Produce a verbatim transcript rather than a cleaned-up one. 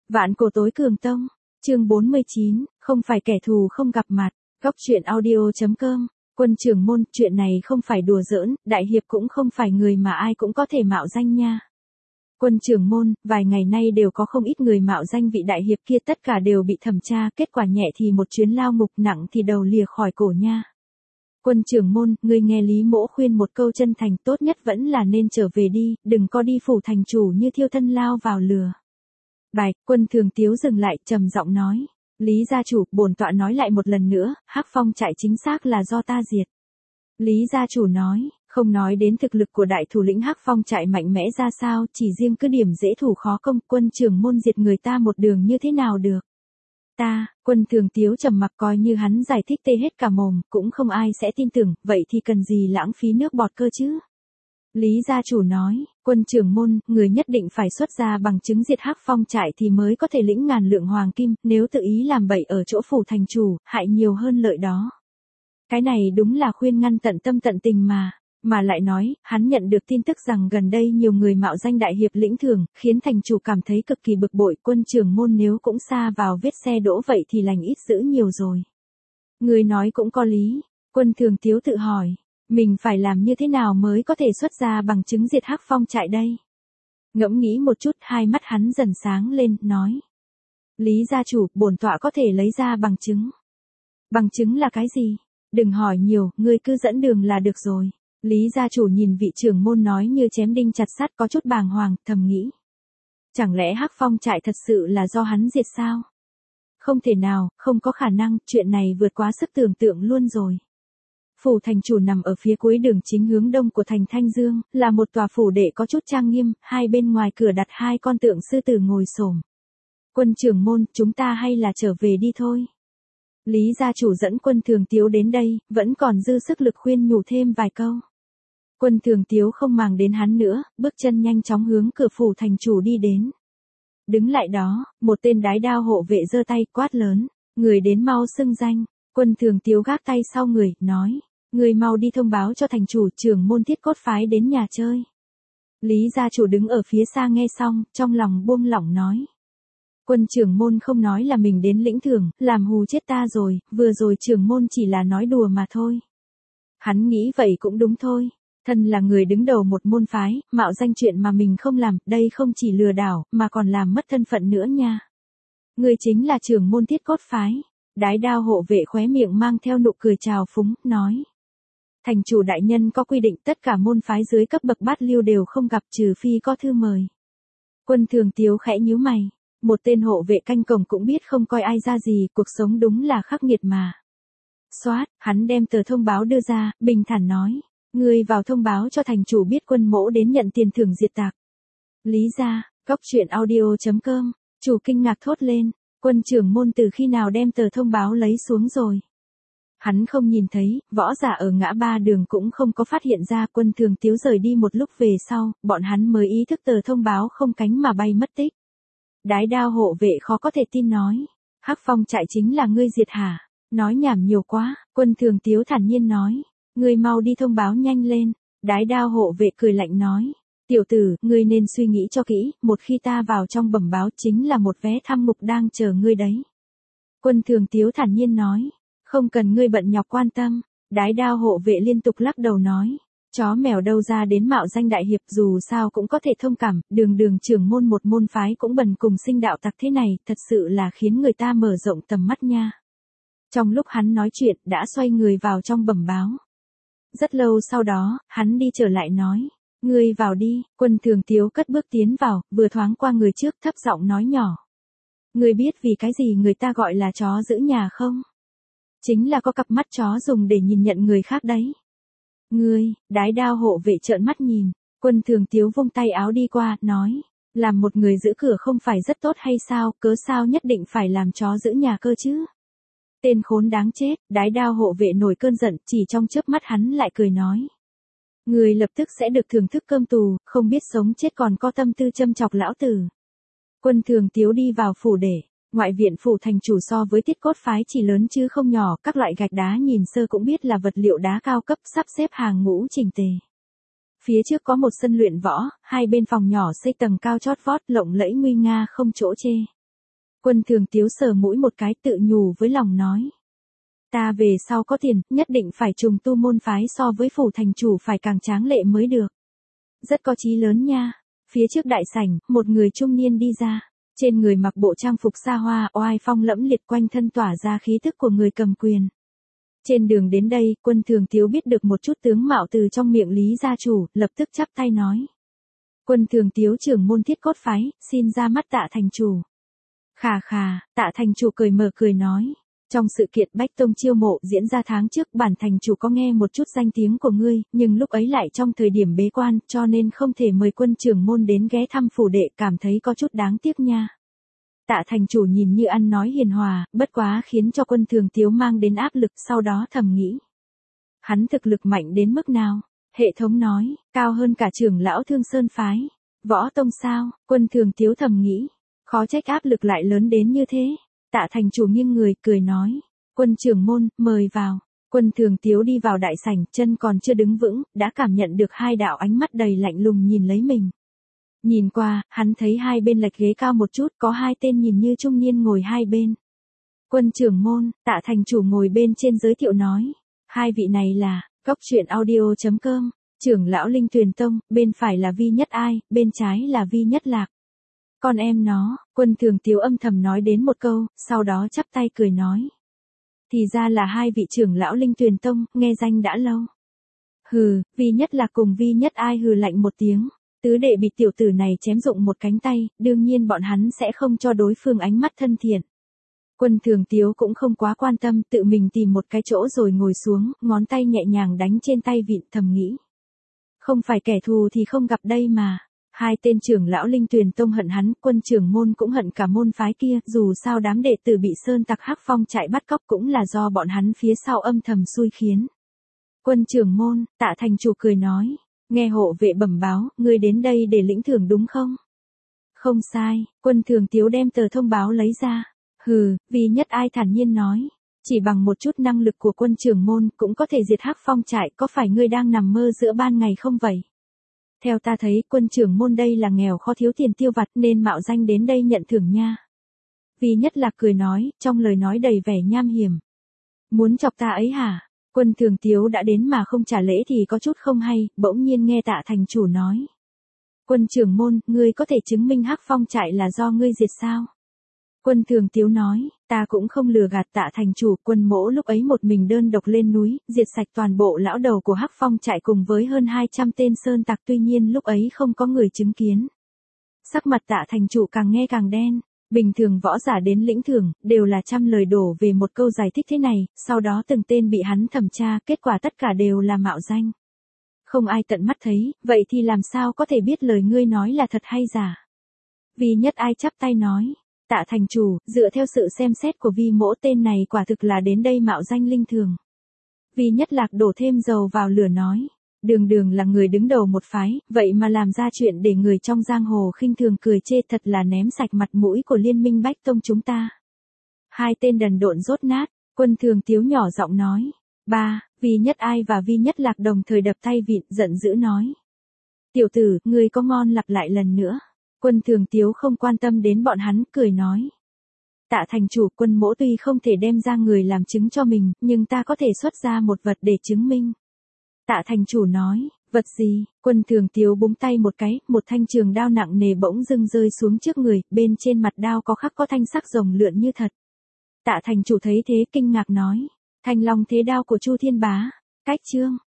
Vạn cổ tối cường tông, chương bốn mươi chín, không phải kẻ thù không gặp mặt, góc truyện audio.com, quân trưởng môn, chuyện này không phải đùa giỡn, đại hiệp cũng không phải người mà ai cũng có thể mạo danh nha. Quân trưởng môn, vài ngày nay đều có không ít người mạo danh vị đại hiệp kia, tất cả đều bị thẩm tra, kết quả nhẹ thì một chuyến lao ngục, nặng thì đầu lìa khỏi cổ nha. Quân trưởng môn, ngươi nghe Lý Mỗ khuyên một câu chân thành, tốt nhất vẫn là nên trở về đi, đừng có đi phủ thành chủ như thiêu thân lao vào lừa. Bài, Quân Thường Tiếu dừng lại, trầm giọng nói, Lý gia chủ, bổn tọa nói lại một lần nữa, Hắc Phong trại chính xác là do ta diệt. Lý gia chủ nói, không nói đến thực lực của đại thủ lĩnh Hắc Phong trại mạnh mẽ ra sao, chỉ riêng cứ điểm dễ thủ khó công, quân trưởng môn diệt người ta một đường như thế nào được. Ta, Quân Thường Tiếu trầm mặc, coi như hắn giải thích tê hết cả mồm, cũng không ai sẽ tin tưởng, vậy thì cần gì lãng phí nước bọt cơ chứ. Lý gia chủ nói, quân trưởng môn, người nhất định phải xuất ra bằng chứng diệt Hắc Phong trại thì mới có thể lĩnh ngàn lượng hoàng kim, nếu tự ý làm bậy ở chỗ phủ thành chủ, hại nhiều hơn lợi đó. Cái này đúng là khuyên ngăn tận tâm tận tình mà. Mà lại nói, hắn nhận được tin tức rằng gần đây nhiều người mạo danh đại hiệp lĩnh thưởng, khiến thành chủ cảm thấy cực kỳ bực bội, quân trưởng môn nếu cũng sa vào vết xe đỗ vậy thì lành ít dữ nhiều rồi. Người nói cũng có lý, Quân Thường Tiếu tự hỏi, mình phải làm như thế nào mới có thể xuất ra bằng chứng diệt Hắc Phong trại đây? Ngẫm nghĩ một chút, hai mắt hắn dần sáng lên, nói. Lý gia chủ, bổn tọa có thể lấy ra bằng chứng. Bằng chứng là cái gì? Đừng hỏi nhiều, ngươi cứ dẫn đường là được rồi. Lý gia chủ nhìn vị trưởng môn nói như chém đinh chặt sắt, có chút bàng hoàng, thầm nghĩ. Chẳng lẽ Hắc Phong trại thật sự là do hắn diệt sao? Không thể nào, không có khả năng, chuyện này vượt quá sức tưởng tượng luôn rồi. Phủ thành chủ nằm ở phía cuối đường chính hướng đông của thành Thanh Dương, là một tòa phủ đệ có chút trang nghiêm, hai bên ngoài cửa đặt hai con tượng sư tử ngồi xổm. Quân trưởng môn, chúng ta hay là trở về đi thôi. Lý gia chủ dẫn Quân Thường Tiếu đến đây, vẫn còn dư sức lực khuyên nhủ thêm vài câu. Quân Thường Tiếu không màng đến hắn nữa, bước chân nhanh chóng hướng cửa phủ thành chủ đi đến. Đứng lại đó, một tên đái đao hộ vệ giơ tay quát lớn, người đến mau xưng danh. Quân Thường Tiếu gác tay sau người, nói, người mau đi thông báo cho thành chủ, trưởng môn Thiết Cốt phái đến nhà chơi. Lý gia chủ đứng ở phía xa nghe xong, trong lòng buông lỏng nói. Quân trưởng môn không nói là mình đến lĩnh thưởng, làm hù chết ta rồi, vừa rồi trưởng môn chỉ là nói đùa mà thôi. Hắn nghĩ vậy cũng đúng thôi. Thân là người đứng đầu một môn phái, mạo danh chuyện mà mình không làm, đây không chỉ lừa đảo, mà còn làm mất thân phận nữa nha. Người chính là trưởng môn Thiết Cốt phái. Đái đao hộ vệ khóe miệng mang theo nụ cười trào phúng, nói. Thành chủ đại nhân có quy định tất cả môn phái dưới cấp bậc bát lưu đều không gặp, trừ phi có thư mời. Quân Thường Tiếu khẽ nhíu mày. Một tên hộ vệ canh cổng cũng biết không coi ai ra gì, cuộc sống đúng là khắc nghiệt mà. Xoát, hắn đem tờ thông báo đưa ra, bình thản nói. Ngươi vào thông báo cho thành chủ biết quân mỗ đến nhận tiền thưởng diệt tạc. Lý gia, góc truyện audio.com, chủ kinh ngạc thốt lên, quân trưởng môn từ khi nào đem tờ thông báo lấy xuống rồi. Hắn không nhìn thấy, võ giả ở ngã ba đường cũng không có phát hiện ra. Quân Thường Tiếu rời đi một lúc về sau, bọn hắn mới ý thức tờ thông báo không cánh mà bay mất tích. Đái đao hộ vệ khó có thể tin nói, Hắc Phong trại chính là ngươi diệt hả? Nói nhảm nhiều quá, Quân Thường Tiếu thản nhiên nói, ngươi mau đi thông báo nhanh lên. Đái đao hộ vệ cười lạnh nói, tiểu tử, ngươi nên suy nghĩ cho kỹ, một khi ta vào trong bẩm báo chính là một vé thăm ngục đang chờ ngươi đấy. Quân Thường Tiếu thản nhiên nói, không cần ngươi bận nhọc quan tâm. Đái đao hộ vệ liên tục lắc đầu nói, chó mèo đâu ra đến mạo danh đại hiệp, dù sao cũng có thể thông cảm, đường đường trưởng môn một môn phái cũng bần cùng sinh đạo tặc thế này, thật sự là khiến người ta mở rộng tầm mắt nha. Trong lúc hắn nói chuyện, đã xoay người vào trong bẩm báo. Rất lâu sau đó, hắn đi trở lại nói, ngươi vào đi. Quân Thường Tiếu cất bước tiến vào, vừa thoáng qua người trước, thấp giọng nói nhỏ. Ngươi biết vì cái gì người ta gọi là chó giữ nhà không? Chính là có cặp mắt chó dùng để nhìn nhận người khác đấy. Ngươi, đái đao hộ vệ trợn mắt nhìn. Quân Thường Tiếu vung tay áo đi qua, nói, làm một người giữ cửa không phải rất tốt hay sao, cớ sao nhất định phải làm chó giữ nhà cơ chứ? Tên khốn đáng chết. Đái đao hộ vệ nổi cơn giận, chỉ trong chớp mắt hắn lại cười nói. Người lập tức sẽ được thưởng thức cơm tù, không biết sống chết còn có tâm tư châm chọc lão tử. Quân Thường Tiếu đi vào phủ để. Ngoại viện phủ thành chủ so với Thiết Cốt phái chỉ lớn chứ không nhỏ, các loại gạch đá nhìn sơ cũng biết là vật liệu đá cao cấp, sắp xếp hàng ngũ chỉnh tề. Phía trước có một sân luyện võ, hai bên phòng nhỏ xây tầng cao chót vót, lộng lẫy nguy nga không chỗ chê. Quân Thường Tiếu sờ mũi một cái tự nhủ với lòng nói. Ta về sau có tiền, nhất định phải trùng tu môn phái so với phủ thành chủ phải càng tráng lệ mới được. Rất có chí lớn nha. Phía trước đại sảnh, một người trung niên đi ra. Trên người mặc bộ trang phục xa hoa, oai phong lẫm liệt, quanh thân tỏa ra khí thức của người cầm quyền. Trên đường đến đây, Quân Thường Tiếu biết được một chút tướng mạo từ trong miệng Lý gia chủ, lập tức chắp tay nói. Quân Thường Tiếu trưởng môn Thiết Cốt phái, xin ra mắt Tạ thành chủ. Khà khà, Tạ thành chủ cười mở cười nói. Trong sự kiện Bách Tông chiêu mộ diễn ra tháng trước, bản thành chủ có nghe một chút danh tiếng của ngươi, nhưng lúc ấy lại trong thời điểm bế quan, cho nên không thể mời Quân trưởng môn đến ghé thăm phủ đệ, cảm thấy có chút đáng tiếc nha. Tạ thành chủ nhìn như ăn nói hiền hòa, bất quá khiến cho Quân Thường Tiếu mang đến áp lực, sau đó thầm nghĩ. Hắn thực lực mạnh đến mức nào? Hệ thống nói, cao hơn cả trưởng lão Thương Sơn phái. Võ tông sao? Quân Thường Tiếu thầm nghĩ. Khó trách áp lực lại lớn đến như thế. Tạ thành chủ nghiêng người, cười nói. Quân trưởng môn, mời vào. Quân Thường Tiếu đi vào đại sảnh, chân còn chưa đứng vững, đã cảm nhận được hai đạo ánh mắt đầy lạnh lùng nhìn lấy mình. Nhìn qua, hắn thấy hai bên lệch ghế cao một chút, có hai tên nhìn như trung niên ngồi hai bên. Quân trưởng môn, Tạ thành chủ ngồi bên trên giới thiệu nói. Hai vị này là, Cốc Truyện Audio chấm com, trưởng lão Linh Tuyền Tông, bên phải là Vi Nhất Ai, bên trái là Vi Nhất Lạc. Con em nó, Quân Thường Tiếu âm thầm nói đến một câu, sau đó chắp tay cười nói. Thì ra là hai vị trưởng lão Linh Tuyền Tông, nghe danh đã lâu. Hừ, Vi Nhất Lạc cùng Vi Nhất Ai hừ lạnh một tiếng. Tứ đệ bị tiểu tử này chém rụng một cánh tay, đương nhiên bọn hắn sẽ không cho đối phương ánh mắt thân thiện. Quân Thường Tiếu cũng không quá quan tâm, tự mình tìm một cái chỗ rồi ngồi xuống, ngón tay nhẹ nhàng đánh trên tay vịn, thầm nghĩ. Không phải kẻ thù thì không gặp đây mà. Hai tên trưởng lão Linh Tuyền Tông hận hắn, Quân trưởng môn cũng hận cả môn phái kia, dù sao đám đệ tử bị sơn tặc Hắc Phong chạy bắt cóc cũng là do bọn hắn phía sau âm thầm xui khiến. Quân trưởng môn, Tạ thành chủ cười nói. Nghe hộ vệ bẩm báo, ngươi đến đây để lĩnh thưởng đúng không? Không sai, Quân Thường Tiếu đem tờ thông báo lấy ra. Hừ, Vi Nhất Ai thản nhiên nói. Chỉ bằng một chút năng lực của quân trưởng môn cũng có thể diệt Hắc Phong trại, có phải ngươi đang nằm mơ giữa ban ngày không vậy? Theo ta thấy, quân trưởng môn đây là nghèo khó thiếu tiền tiêu vặt nên mạo danh đến đây nhận thưởng nha. Vi Nhất Lạc cười nói, trong lời nói đầy vẻ nham hiểm. Muốn chọc ta ấy hả? Quân Thường Tiếu đã đến mà không trả lễ thì có chút không hay, bỗng nhiên nghe Tạ thành chủ nói. Quân trưởng môn, ngươi có thể chứng minh Hắc Phong trại là do ngươi diệt sao? Quân Thường Tiếu nói, ta cũng không lừa gạt Tạ thành chủ, Quân mỗ lúc ấy một mình đơn độc lên núi, diệt sạch toàn bộ lão đầu của Hắc Phong trại cùng với hơn hai trăm tên sơn tặc, tuy nhiên lúc ấy không có người chứng kiến. Sắc mặt Tạ thành chủ càng nghe càng đen. Bình thường võ giả đến lĩnh thưởng, đều là trăm lời đổ về một câu giải thích thế này, sau đó từng tên bị hắn thẩm tra, kết quả tất cả đều là mạo danh. Không ai tận mắt thấy, vậy thì làm sao có thể biết lời ngươi nói là thật hay giả? Vi Nhất Ai chắp tay nói, Tạ thành chủ, dựa theo sự xem xét của Vi mỗ, tên này quả thực là đến đây mạo danh linh thường. Vi Nhất Lạc đổ thêm dầu vào lửa nói. Đường đường là người đứng đầu một phái, vậy mà làm ra chuyện để người trong giang hồ khinh thường cười chê, thật là ném sạch mặt mũi của liên minh Bách Tông chúng ta. Hai tên đần độn rốt nát, Quân Thường Tiếu nhỏ giọng nói. Ba, Vi Nhất Ai và Vi Nhất Lạc đồng thời đập tay vịn, giận dữ nói. Tiểu tử, ngươi có ngon lặp lại lần nữa. Quân Thường Tiếu không quan tâm đến bọn hắn, cười nói. Tạ thành chủ, Quân mỗ tuy không thể đem ra người làm chứng cho mình, nhưng ta có thể xuất ra một vật để chứng minh. Tạ thành chủ nói, vật gì? Quân Thường Tiếu búng tay một cái, một thanh trường đao nặng nề bỗng dưng rơi xuống trước người, bên trên mặt đao có khắc có thanh sắc rồng lượn như thật. Tạ thành chủ thấy thế kinh ngạc nói, Thanh Long thế đao của Chu Thiên Bá. Cách chương